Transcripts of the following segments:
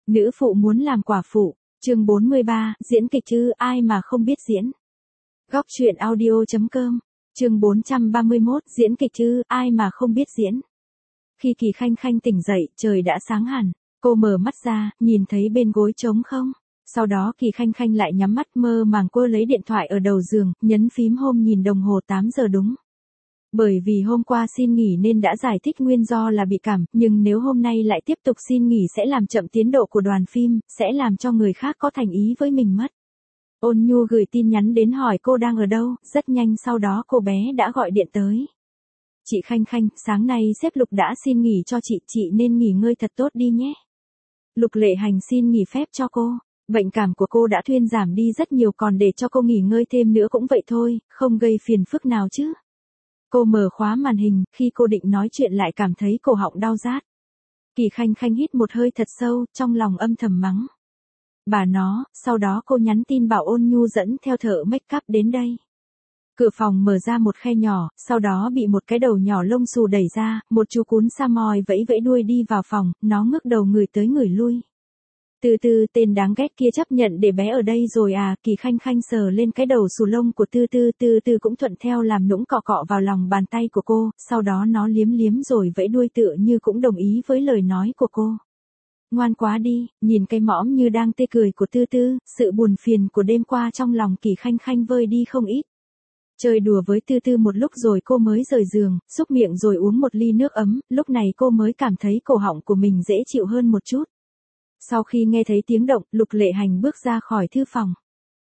Nữ phụ muốn làm quả phụ, chương 43, diễn kịch chứ ai mà không biết diễn. Góc truyện audio.com, chương 431, diễn kịch chứ ai mà không biết diễn. Khi Kỳ Khanh Khanh tỉnh dậy, trời đã sáng hẳn, cô mở mắt ra, nhìn thấy bên gối trống không. Sau đó Kỳ Khanh Khanh lại nhắm mắt mơ màng cô lấy điện thoại ở đầu giường, nhấn phím home nhìn đồng hồ 8 giờ đúng. Bởi vì hôm qua xin nghỉ nên đã giải thích nguyên do là bị cảm, nhưng nếu hôm nay lại tiếp tục xin nghỉ sẽ làm chậm tiến độ của đoàn phim, sẽ làm cho người khác có thành ý với mình mất. Ôn Nhu gửi tin nhắn đến hỏi cô đang ở đâu, rất nhanh sau đó cô bé đã gọi điện tới. Chị Khanh Khanh, sáng nay sếp Lục đã xin nghỉ cho chị nên nghỉ ngơi thật tốt đi nhé. Lục Lệ Hành xin nghỉ phép cho cô. Bệnh cảm của cô đã thuyên giảm đi rất nhiều, còn để cho cô nghỉ ngơi thêm nữa cũng vậy thôi, không gây phiền phức nào chứ. Cô mở khóa màn hình, khi cô định nói chuyện lại cảm thấy cổ họng đau rát. Kỳ Khanh Khanh hít một hơi thật sâu, trong lòng âm thầm mắng bà nó, sau đó cô nhắn tin bảo Ôn Nhu dẫn theo thợ make up đến đây. Cửa phòng mở ra một khe nhỏ, sau đó bị một cái đầu nhỏ lông xù đẩy ra, một chú cún Samoy vẫy vẫy đuôi đi vào phòng, nó ngước đầu người tới người lui. Từ từ, tên đáng ghét kia chấp nhận để bé ở đây rồi à. Kỳ Khanh Khanh sờ lên cái đầu xù lông của Từ từ cũng thuận theo làm nũng cọ cọ vào lòng bàn tay của cô, sau đó nó liếm liếm rồi vẫy đuôi tựa như cũng đồng ý với lời nói của cô. Ngoan quá đi, nhìn cái mõm như đang tê cười của Từ, sự buồn phiền của đêm qua trong lòng Kỳ Khanh Khanh vơi đi không ít. Chơi đùa với Từ một lúc rồi cô mới rời giường, xúc miệng rồi uống một ly nước ấm, lúc này cô mới cảm thấy cổ họng của mình dễ chịu hơn một chút. Sau khi nghe thấy tiếng động, Lục Lệ Hành bước ra khỏi thư phòng.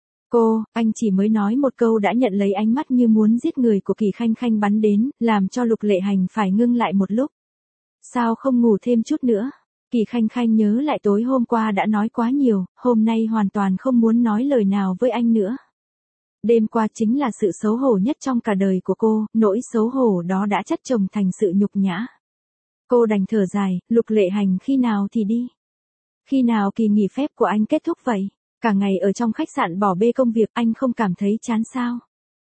Anh chỉ mới nói một câu đã nhận lấy ánh mắt như muốn giết người của Kỳ Khanh Khanh bắn đến, làm cho Lục Lệ Hành phải ngưng lại một lúc. Sao không ngủ thêm chút nữa? Kỳ Khanh Khanh nhớ lại tối hôm qua đã nói quá nhiều, hôm nay hoàn toàn không muốn nói lời nào với anh nữa. Đêm qua chính là sự xấu hổ nhất trong cả đời của cô, nỗi xấu hổ đó đã chất chồng thành sự nhục nhã. Cô đành thở dài, Lục Lệ Hành khi nào thì đi? Khi nào kỳ nghỉ phép của anh kết thúc vậy? Cả ngày ở trong khách sạn bỏ bê công việc, anh không cảm thấy chán sao?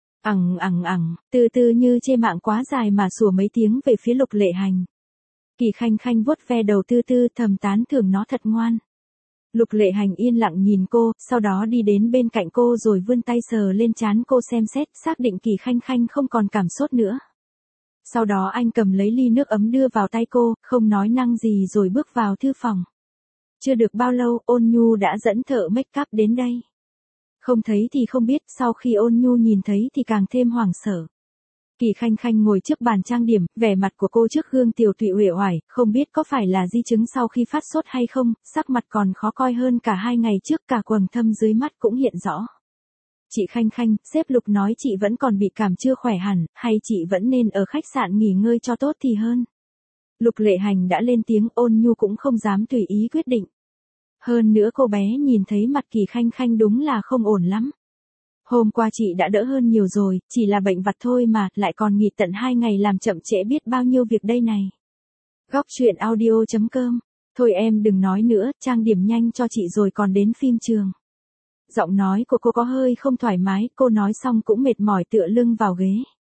Từ như chê mạng quá dài mà sủa mấy tiếng về phía Lục Lệ Hành. Kỳ Khanh Khanh vuốt ve đầu Từ thầm tán thưởng nó thật ngoan. Lục Lệ Hành yên lặng nhìn cô, sau đó đi đến bên cạnh cô rồi vươn tay sờ lên trán cô xem xét, xác định Kỳ Khanh Khanh không còn cảm sốt nữa. Sau đó anh cầm lấy ly nước ấm đưa vào tay cô, không nói năng gì rồi bước vào thư phòng. Chưa được bao lâu, Ôn Nhu đã dẫn thợ make up đến đây. Không thấy thì không biết, sau khi Ôn Nhu nhìn thấy thì càng thêm hoảng sợ. Kỳ Khanh Khanh ngồi trước bàn trang điểm, vẻ mặt của cô trước gương tiều tụy uể oải, không biết có phải là di chứng sau khi phát sốt hay không, sắc mặt còn khó coi hơn cả 2 ngày trước, cả quầng thâm dưới mắt cũng hiện rõ. Chị Khanh Khanh, sếp Lục nói chị vẫn còn bị cảm chưa khỏe hẳn, hay chị vẫn nên ở khách sạn nghỉ ngơi cho tốt thì hơn. Lục Lệ Hành đã lên tiếng, Ôn Nhu cũng không dám tùy ý quyết định. Hơn nữa cô bé nhìn thấy mặt Kỳ Khanh Khanh đúng là không ổn lắm. Hôm qua chị đã đỡ hơn nhiều rồi, chỉ là bệnh vặt thôi mà, lại còn nghỉ tận 2 ngày làm chậm trễ biết bao nhiêu việc đây này. Góc truyện audio.com, thôi em đừng nói nữa, trang điểm nhanh cho chị rồi còn đến phim trường. Giọng nói của cô có hơi không thoải mái, cô nói xong cũng mệt mỏi tựa lưng vào ghế.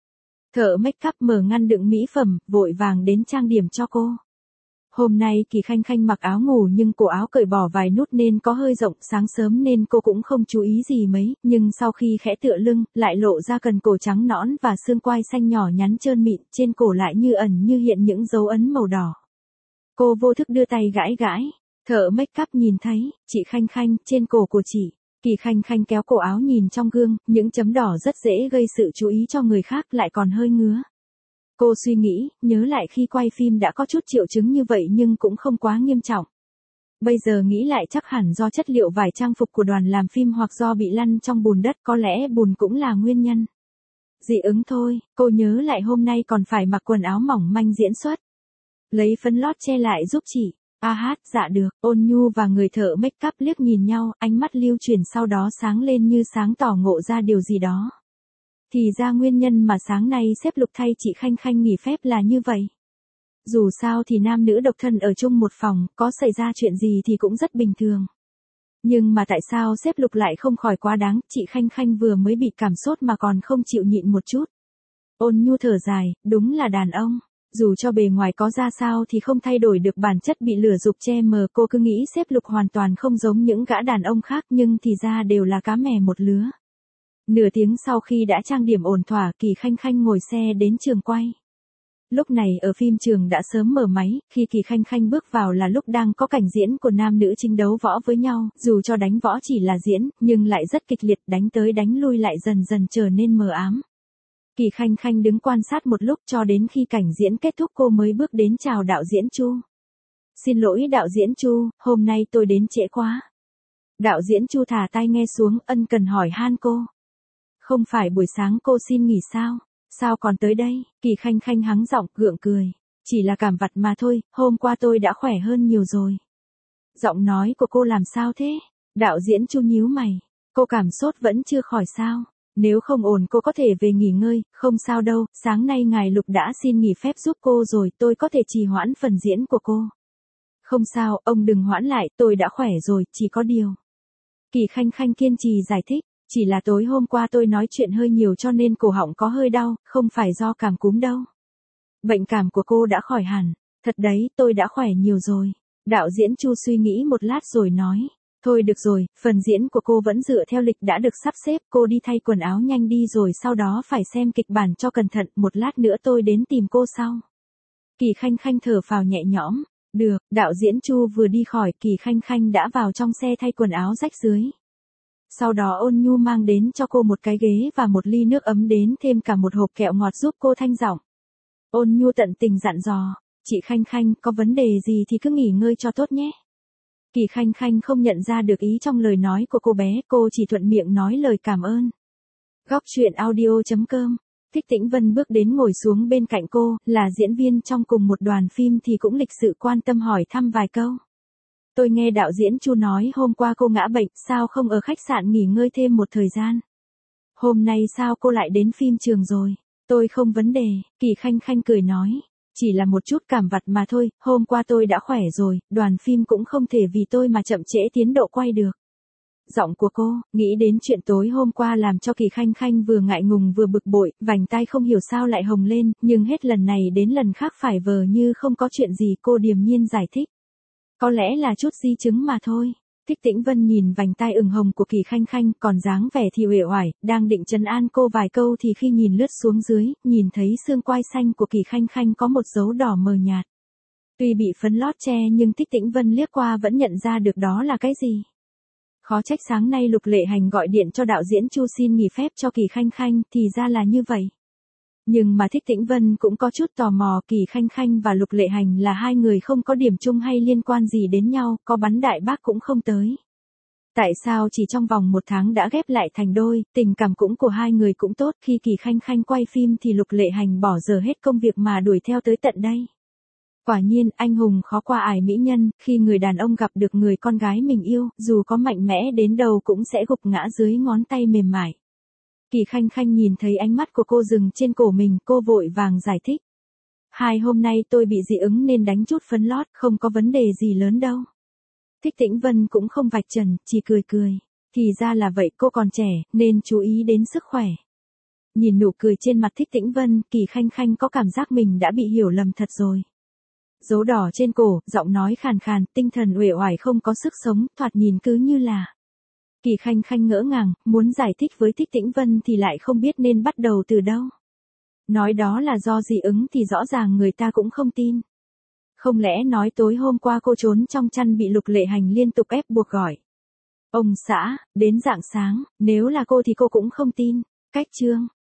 Thợ make up mở ngăn đựng mỹ phẩm, vội vàng đến trang điểm cho cô. Hôm nay Kỳ Khanh Khanh mặc áo ngủ nhưng cổ áo cởi bỏ vài nút nên có hơi rộng, sáng sớm nên cô cũng không chú ý gì mấy, nhưng sau khi khẽ tựa lưng, lại lộ ra cần cổ trắng nõn và xương quai xanh nhỏ nhắn trơn mịn, trên cổ lại như ẩn như hiện những dấu ấn màu đỏ. Cô vô thức đưa tay gãi, thợ make up nhìn thấy, chị Khanh Khanh, trên cổ của chị. Kỳ Khanh Khanh kéo cổ áo nhìn trong gương, những chấm đỏ rất dễ gây sự chú ý cho người khác, lại còn hơi ngứa. Cô suy nghĩ, nhớ lại khi quay phim đã có chút triệu chứng như vậy nhưng cũng không quá nghiêm trọng. Bây giờ nghĩ lại chắc hẳn do chất liệu vải trang phục của đoàn làm phim hoặc do bị lăn trong bùn đất, có lẽ bùn cũng là nguyên nhân. Dị ứng thôi, cô nhớ lại hôm nay còn phải mặc quần áo mỏng manh diễn xuất. Lấy phấn lót che lại giúp chị. Dạ được. Ôn Nhu và người thợ make up liếc nhìn nhau, ánh mắt lưu chuyển sau đó sáng lên như sáng tỏ ngộ ra điều gì đó. Thì ra nguyên nhân mà sáng nay sếp Lục thay chị Khanh Khanh nghỉ phép là như vậy. Dù sao thì nam nữ độc thân ở chung một phòng, có xảy ra chuyện gì thì cũng rất bình thường. Nhưng mà tại sao sếp Lục lại không khỏi quá đáng, chị Khanh Khanh vừa mới bị cảm sốt mà còn không chịu nhịn một chút. Ôn Nhu thở dài, đúng là đàn ông. Dù cho bề ngoài có ra sao thì không thay đổi được bản chất bị lửa dục che mờ. Cô cứ nghĩ sếp Lục hoàn toàn không giống những gã đàn ông khác nhưng thì ra đều là cá mè một lứa. Nửa tiếng sau khi đã trang điểm ổn thỏa, Kỳ Khanh Khanh ngồi xe đến trường quay. Lúc này ở phim trường đã sớm mở máy, khi Kỳ Khanh Khanh bước vào là lúc đang có cảnh diễn của nam nữ chính đấu võ với nhau, dù cho đánh võ chỉ là diễn, nhưng lại rất kịch liệt, đánh tới đánh lui lại dần dần trở nên mờ ám. Kỳ Khanh Khanh đứng quan sát một lúc cho đến khi cảnh diễn kết thúc cô mới bước đến chào đạo diễn Chu. Xin lỗi đạo diễn Chu, hôm nay tôi đến trễ quá. Đạo diễn Chu thả tai nghe xuống, ân cần hỏi han cô. Không phải buổi sáng cô xin nghỉ sao? Sao còn tới đây? Kỳ Khanh Khanh hắng giọng, gượng cười. Chỉ là cảm vặt mà thôi, hôm qua tôi đã khỏe hơn nhiều rồi. Giọng nói của cô làm sao thế? Đạo diễn Chu nhíu mày. Cô cảm sốt vẫn chưa khỏi sao? Nếu không ổn cô có thể về nghỉ ngơi, không sao đâu, sáng nay ngài Lục đã xin nghỉ phép giúp cô rồi, tôi có thể trì hoãn phần diễn của cô. Không sao, ông đừng hoãn lại, tôi đã khỏe rồi, chỉ có điều. Kỳ Khanh Khanh kiên trì giải thích, chỉ là tối hôm qua tôi nói chuyện hơi nhiều cho nên cổ họng có hơi đau, không phải do cảm cúm đâu. Bệnh cảm của cô đã khỏi hẳn, thật đấy, tôi đã khỏe nhiều rồi. Đạo diễn Chu suy nghĩ một lát rồi nói. Thôi được rồi, phần diễn của cô vẫn dựa theo lịch đã được sắp xếp, cô đi thay quần áo nhanh đi rồi sau đó phải xem kịch bản cho cẩn thận, một lát nữa tôi đến tìm cô sau. Kỳ Khanh Khanh thở phào nhẹ nhõm, được, đạo diễn Chu vừa đi khỏi, Kỳ Khanh Khanh đã vào trong xe thay quần áo rách dưới. Sau đó Ôn Nhu mang đến cho cô một cái ghế và một ly nước ấm đến thêm cả một hộp kẹo ngọt giúp cô thanh giọng. Ôn Nhu tận tình dặn dò, chị Khanh Khanh có vấn đề gì thì cứ nghỉ ngơi cho tốt nhé. Kỳ Khanh Khanh không nhận ra được ý trong lời nói của cô bé, cô chỉ thuận miệng nói lời cảm ơn. Góc truyện audio.com. Thích Tĩnh Vân bước đến ngồi xuống bên cạnh cô, là diễn viên trong cùng một đoàn phim thì cũng lịch sự quan tâm hỏi thăm vài câu. Tôi nghe đạo diễn Chu nói hôm qua cô ngã bệnh, sao không ở khách sạn nghỉ ngơi thêm một thời gian? Hôm nay sao cô lại đến phim trường rồi? Tôi không vấn đề, Kỳ Khanh Khanh cười nói. Chỉ là một chút cảm vặt mà thôi, hôm qua tôi đã khỏe rồi, đoàn phim cũng không thể vì tôi mà chậm trễ tiến độ quay được. Giọng của cô, nghĩ đến chuyện tối hôm qua làm cho Kỳ Khanh Khanh vừa ngại ngùng vừa bực bội, vành tai không hiểu sao lại hồng lên, nhưng hết lần này đến lần khác phải vờ như không có chuyện gì, cô điềm nhiên giải thích. Có lẽ là chút di chứng mà thôi. Thích Tĩnh Vân nhìn vành tai ửng hồng của Kỳ Khanh Khanh, còn dáng vẻ thì uể oải, đang định trấn an cô vài câu thì khi nhìn lướt xuống dưới, nhìn thấy xương quai xanh của Kỳ Khanh Khanh có một dấu đỏ mờ nhạt. Tuy bị phấn lót che nhưng Thích Tĩnh Vân liếc qua vẫn nhận ra được đó là cái gì. Khó trách sáng nay Lục Lệ Hành gọi điện cho đạo diễn Chu xin nghỉ phép cho Kỳ Khanh Khanh, thì ra là như vậy. Nhưng mà Thích Tĩnh Vân cũng có chút tò mò, Kỳ Khanh Khanh và Lục Lệ Hành là hai người không có điểm chung hay liên quan gì đến nhau, có bắn đại bác cũng không tới. Tại sao chỉ trong vòng một tháng đã ghép lại thành đôi, tình cảm cũng của hai người cũng tốt, khi Kỳ Khanh Khanh quay phim thì Lục Lệ Hành bỏ giờ hết công việc mà đuổi theo tới tận đây. Quả nhiên, anh hùng khó qua ải mỹ nhân, khi người đàn ông gặp được người con gái mình yêu, dù có mạnh mẽ đến đâu cũng sẽ gục ngã dưới ngón tay mềm mại. Kỳ Khanh Khanh nhìn thấy ánh mắt của cô dừng trên cổ mình, cô vội vàng giải thích. Hôm nay tôi bị dị ứng nên đánh chút phấn lót, không có vấn đề gì lớn đâu. Thích Tĩnh Vân cũng không vạch trần, chỉ cười cười. Thì ra là vậy, cô còn trẻ, nên chú ý đến sức khỏe. Nhìn nụ cười trên mặt Thích Tĩnh Vân, Kỳ Khanh Khanh có cảm giác mình đã bị hiểu lầm thật rồi. Dấu đỏ trên cổ, giọng nói khàn khàn, tinh thần uể oải không có sức sống, thoạt nhìn cứ như là. Kỳ Khanh Khanh ngỡ ngàng, muốn giải thích với Thích Tĩnh Vân thì lại không biết nên bắt đầu từ đâu. Nói đó là do dị ứng thì rõ ràng người ta cũng không tin. Không lẽ nói tối hôm qua cô trốn trong chăn bị Lục Lệ Hành liên tục ép buộc gọi. Ông xã, đến rạng sáng, nếu là cô thì cô cũng không tin. Cách chương.